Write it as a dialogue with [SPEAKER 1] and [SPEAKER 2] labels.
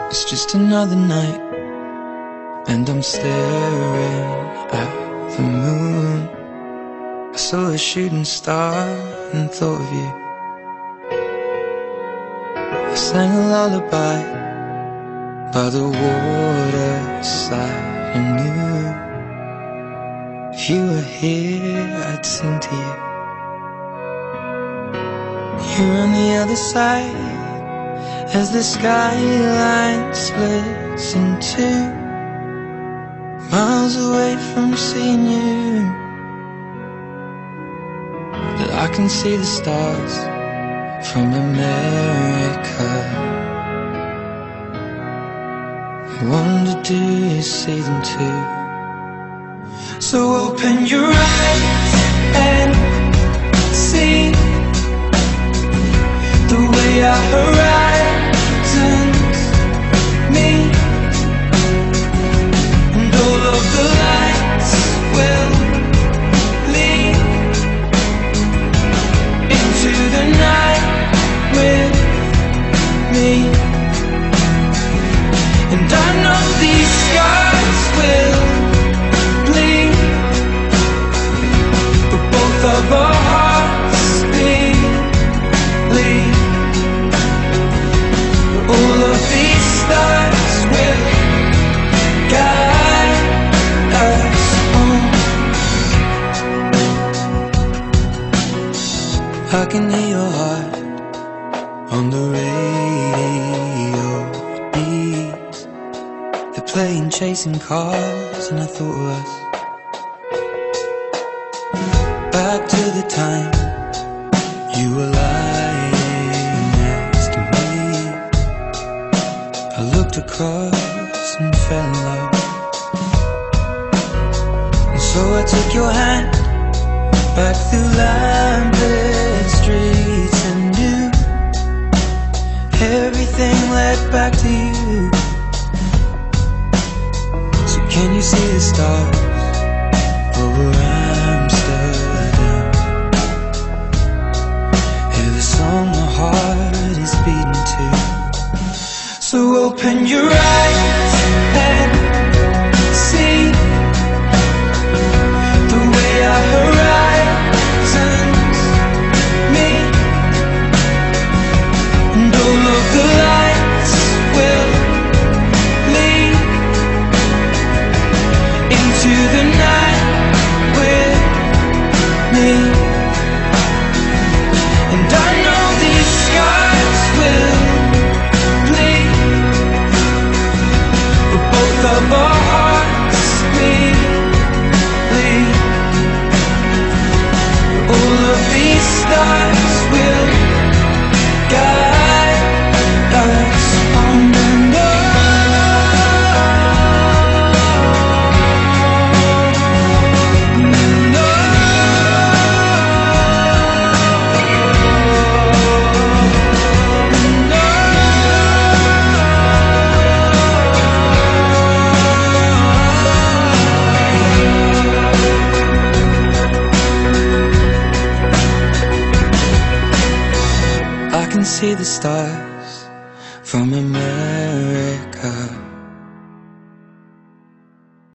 [SPEAKER 1] It's just another night, and I'm staring at the moon. I saw a shooting star and thought of you. I sang a lullaby by the waterside and knew if you were here, I'd sing to you. You're on the other side as the skyline splits in two, miles away from seeing you. But I can see the stars from America. I wonder, do you see them too? So open your eyes and see the way our horizons meet, and all of the lights will lead into the night with me. And I know these scars will bleed, but both of our hearts bleed. All of these stars will guide us home. I can hear your heart on the radio beats. They're playing Chasing Cars, and I thought of us, back to the time you were lying next to me. I looked across and fell in love, and so I took your hand back through lamplit streets, and knew everything led back to you. So can you see the stars over Amsterdam? Hear the song my heart is beating to. So open your eyes and see the way our horizons meet, and all of the lights will lead into the night with me. And I know these scars will bleed, but both of our hearts bleed. All of these stars will guide us on and on. I can see the stars from America.